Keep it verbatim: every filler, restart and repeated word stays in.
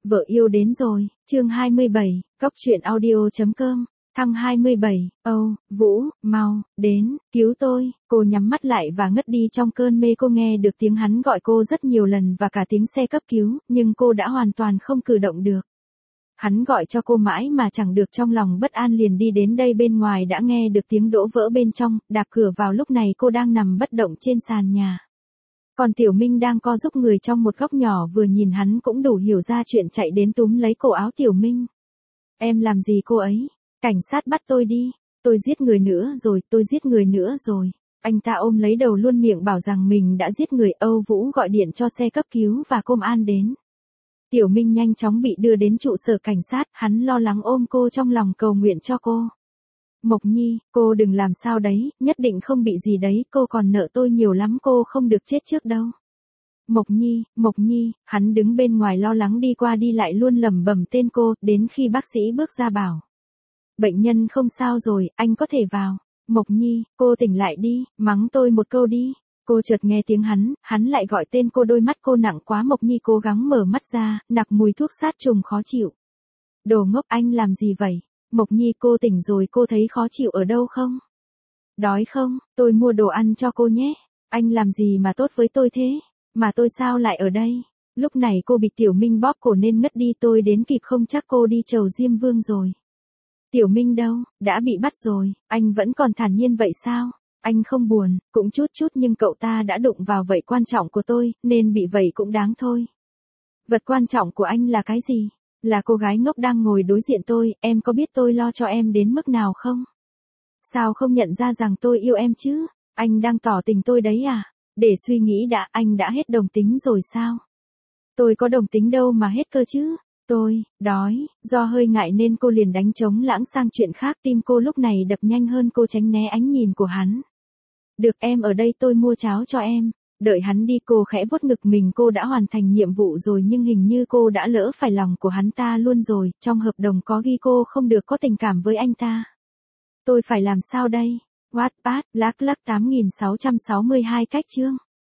Vợ yêu đến rồi, chương hai mươi bảy, cóc truyện audio.com, thăng hai mươi bảy, Âu, Vũ, mau, đến, cứu tôi, cô nhắm mắt lại và ngất đi trong cơn mê. Cô nghe được tiếng hắn gọi cô rất nhiều lần và cả tiếng xe cấp cứu, nhưng cô đã hoàn toàn không cử động được. Hắn gọi cho cô mãi mà chẳng được, trong lòng bất an liền đi đến đây. Bên ngoài đã nghe được tiếng đổ vỡ bên trong, đạp cửa vào. Lúc này cô đang nằm bất động trên sàn nhà. Còn Tiểu Minh đang co giúp người trong một góc nhỏ, vừa nhìn hắn cũng đủ hiểu ra chuyện, chạy đến túm lấy cổ áo Tiểu Minh. Em làm gì cô ấy? Cảnh sát bắt tôi đi. Tôi giết người nữa rồi, tôi giết người nữa rồi. Anh ta ôm lấy đầu luôn miệng bảo rằng mình đã giết người. Âu Vũ gọi điện cho xe cấp cứu và công an đến. Tiểu Minh nhanh chóng bị đưa đến trụ sở cảnh sát, hắn lo lắng ôm cô trong lòng cầu nguyện cho cô. Mộc Nhi, cô đừng làm sao đấy, nhất định không bị gì đấy, cô còn nợ tôi nhiều lắm, cô không được chết trước đâu. Mộc Nhi, Mộc Nhi, hắn đứng bên ngoài lo lắng đi qua đi lại luôn lẩm bẩm tên cô, đến khi bác sĩ bước ra bảo. Bệnh nhân không sao rồi, anh có thể vào. Mộc Nhi, cô tỉnh lại đi, mắng tôi một câu đi. Cô chợt nghe tiếng hắn, hắn lại gọi tên cô, đôi mắt cô nặng quá. Mộc Nhi cố gắng mở mắt ra, nặc mùi thuốc sát trùng khó chịu. Đồ ngốc, anh làm gì vậy? Mộc Nhi, cô tỉnh rồi, cô thấy khó chịu ở đâu không? Đói không? Tôi mua đồ ăn cho cô nhé. Anh làm gì mà tốt với tôi thế? Mà tôi sao lại ở đây? Lúc này cô bị Tiểu Minh bóp cổ nên ngất đi, tôi đến kịp không, chắc cô đi chầu Diêm Vương rồi. Tiểu Minh đâu? Đã bị bắt rồi, anh vẫn còn thản nhiên vậy sao? Anh không buồn, cũng chút chút, nhưng cậu ta đã đụng vào vậy quan trọng của tôi, nên bị vậy cũng đáng thôi. Vật quan trọng của anh là cái gì? Là cô gái ngốc đang ngồi đối diện tôi, em có biết tôi lo cho em đến mức nào không? Sao không nhận ra rằng tôi yêu em chứ? Anh đang tỏ tình tôi đấy à? Để suy nghĩ đã, anh đã hết đồng tính rồi sao? Tôi có đồng tính đâu mà hết cơ chứ? Tôi, đói, do hơi ngại nên cô liền đánh trống lãng sang chuyện khác. Tim cô lúc này đập nhanh hơn, cô tránh né ánh nhìn của hắn. Được, em ở đây, tôi mua cháo cho em. Đợi hắn đi, cô khẽ vuốt ngực mình. Cô đã hoàn thành nhiệm vụ rồi, nhưng hình như cô đã lỡ phải lòng của hắn ta luôn rồi. Trong hợp đồng có ghi cô không được có tình cảm với anh ta. Tôi phải làm sao đây? Wattpad, lác lác tám nghìn sáu trăm sáu mươi hai cách chương.